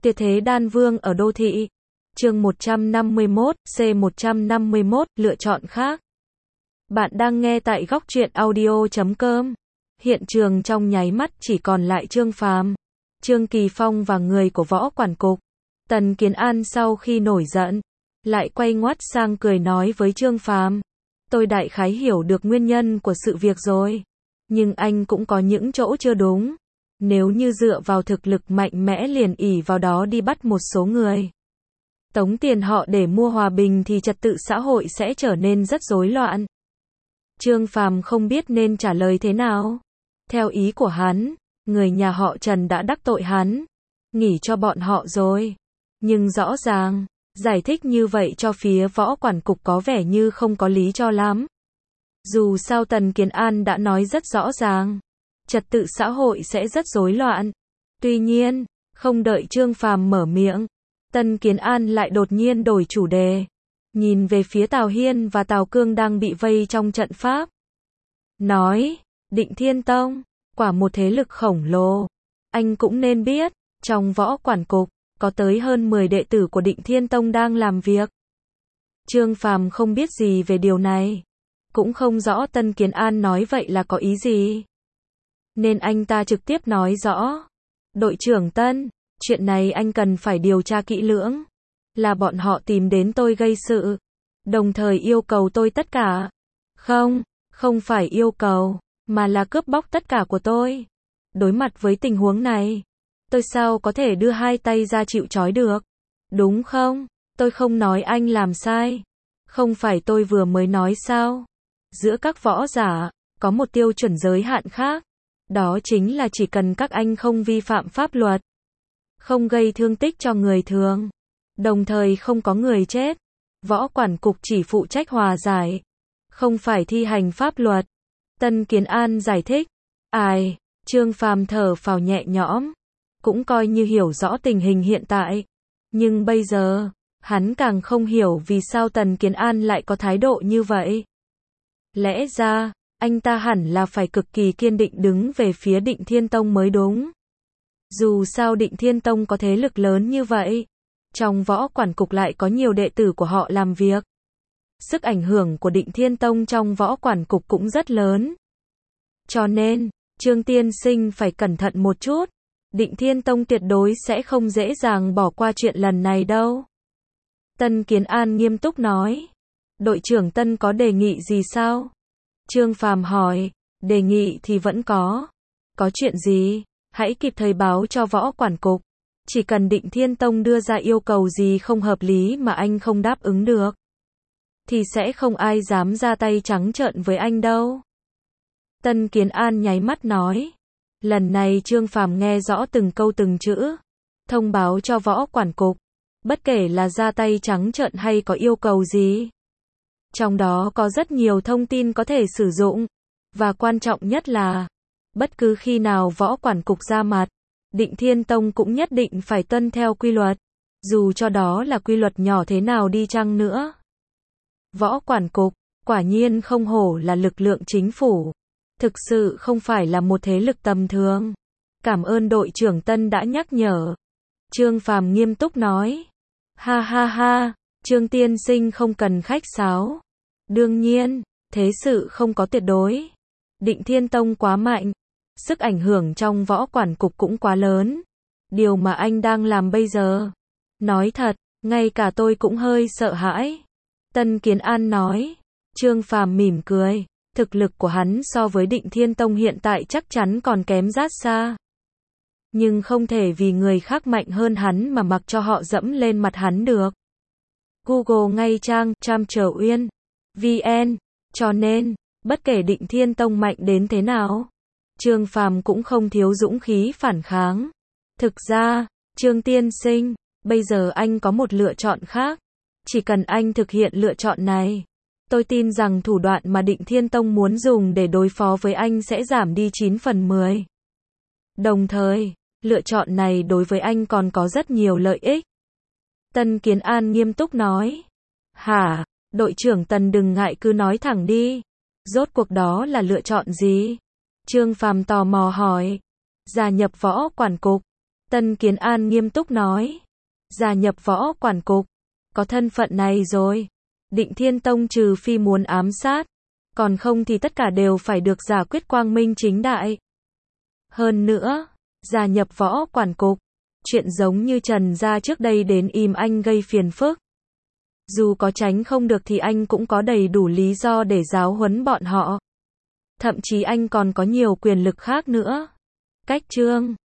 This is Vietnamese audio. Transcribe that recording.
Tuyệt thế đan vương ở đô thị. Chương 151, C151, lựa chọn khác. Bạn đang nghe tại góc truyện audio.com. Hiện trường trong nháy mắt chỉ còn lại Trương Phàm, Trương Kỳ Phong và người của Võ Quản cục. Tần Kiến An sau khi nổi giận, lại quay ngoắt sang cười nói với Trương Phàm, tôi đại khái hiểu được nguyên nhân của sự việc rồi, nhưng anh cũng có những chỗ chưa đúng. Nếu như dựa vào thực lực mạnh mẽ liền ỷ vào đó đi bắt một số người, tống tiền họ để mua hòa bình thì trật tự xã hội sẽ trở nên rất rối loạn. Trương Phàm không biết nên trả lời thế nào. Theo ý của hắn, người nhà họ Trần đã đắc tội hắn, nghỉ cho bọn họ rồi. Nhưng rõ ràng, giải thích như vậy cho phía Võ Quản cục có vẻ như không có lý cho lắm. Dù sao Tần Kiến An đã nói rất rõ ràng, trật tự xã hội sẽ rất rối loạn. Tuy nhiên, không đợi Trương Phàm mở miệng, Tần Kiến An lại đột nhiên đổi chủ đề, nhìn về phía Tào Hiên và Tào Cương đang bị vây trong trận pháp. Nói, Định Thiên Tông, quả một thế lực khổng lồ. Anh cũng nên biết, trong Võ Quản cục, có tới hơn 10 đệ tử của Định Thiên Tông đang làm việc. Trương Phàm không biết gì về điều này, cũng không rõ Tần Kiến An nói vậy là có ý gì. Nên anh ta trực tiếp nói rõ, đội trưởng Tân, chuyện này anh cần phải điều tra kỹ lưỡng. Là bọn họ tìm đến tôi gây sự, đồng thời yêu cầu tôi tất cả. Không phải yêu cầu, mà là cướp bóc tất cả của tôi. Đối mặt với tình huống này, tôi sao có thể đưa hai tay ra chịu trói được, đúng không? Tôi không nói anh làm sai. Không phải tôi vừa mới nói sao? Giữa các võ giả, có một tiêu chuẩn giới hạn khác. Đó chính là chỉ cần các anh không vi phạm pháp luật, không gây thương tích cho người thường, đồng thời không có người chết. Võ Quản cục chỉ phụ trách hòa giải, không phải thi hành pháp luật. Tần Kiến An giải thích. Ai, Trương Phàm thở phào nhẹ nhõm, cũng coi như hiểu rõ tình hình hiện tại. Nhưng bây giờ, hắn càng không hiểu vì sao Tần Kiến An lại có thái độ như vậy. Lẽ ra, anh ta hẳn là phải cực kỳ kiên định đứng về phía Định Thiên Tông mới đúng. Dù sao Định Thiên Tông có thế lực lớn như vậy, trong Võ Quản cục lại có nhiều đệ tử của họ làm việc. Sức ảnh hưởng của Định Thiên Tông trong Võ Quản cục cũng rất lớn. Cho nên, Trương tiên sinh phải cẩn thận một chút. Định Thiên Tông tuyệt đối sẽ không dễ dàng bỏ qua chuyện lần này đâu. Tần Kiến An nghiêm túc nói. Đội trưởng Tân có đề nghị gì sao? Trương Phàm hỏi. Đề nghị thì vẫn có. Có chuyện gì? Hãy kịp thời báo cho Võ Quản cục. Chỉ cần Định Thiên Tông đưa ra yêu cầu gì không hợp lý mà anh không đáp ứng được, thì sẽ không ai dám ra tay trắng trợn với anh đâu. Tần Kiến An nháy mắt nói. Lần này Trương Phàm nghe rõ từng câu từng chữ. Thông báo cho Võ Quản cục, bất kể là ra tay trắng trợn hay có yêu cầu gì, trong đó có rất nhiều thông tin có thể sử dụng. Và quan trọng nhất là, bất cứ khi nào Võ Quản cục ra mặt, Định Thiên Tông cũng nhất định phải tuân theo quy luật, dù cho đó là quy luật nhỏ thế nào đi chăng nữa. Võ Quản cục, quả nhiên không hổ là lực lượng chính phủ. Thực sự không phải là một thế lực tầm thường. Cảm ơn đội trưởng Tân đã nhắc nhở. Trương Phàm nghiêm túc nói. Ha ha ha, Trương tiên sinh không cần khách sáo. Đương nhiên, thế sự không có tuyệt đối. Định Thiên Tông quá mạnh, sức ảnh hưởng trong Võ Quản cục cũng quá lớn. Điều mà anh đang làm bây giờ, nói thật, ngay cả tôi cũng hơi sợ hãi. Tần Kiến An nói. Trương Phàm mỉm cười. Thực lực của hắn so với Định Thiên Tông hiện tại chắc chắn còn kém rất xa. Nhưng không thể vì người khác mạnh hơn hắn mà mặc cho họ dẫm lên mặt hắn được. Google ngay trang Tram Trở Uyên VN. Cho nên, bất kể Định Thiên Tông mạnh đến thế nào, Trương Phàm cũng không thiếu dũng khí phản kháng. Thực ra, Trương tiên sinh, bây giờ anh có một lựa chọn khác. Chỉ cần anh thực hiện lựa chọn này, tôi tin rằng thủ đoạn mà Định Thiên Tông muốn dùng để đối phó với anh sẽ giảm đi 9/10. Đồng thời, lựa chọn này đối với anh còn có rất nhiều lợi ích. Tần Kiến An nghiêm túc nói. Hả, đội trưởng Tần đừng ngại cứ nói thẳng đi. Rốt cuộc đó là lựa chọn gì? Trương Phàm tò mò hỏi. Gia nhập Võ Quản cục. Tân Kiến An nghiêm túc nói. Gia nhập võ quản cục. Có thân phận này rồi. Định Thiên Tông trừ phi muốn ám sát. Còn không thì tất cả đều phải được giải quyết quang minh chính đại. Hơn nữa, gia nhập võ quản cục. Chuyện giống như Trần gia trước đây đến im anh gây phiền phức. Dù có tránh không được thì anh cũng có đầy đủ lý do để giáo huấn bọn họ. Thậm chí anh còn có nhiều quyền lực khác nữa. Cách chương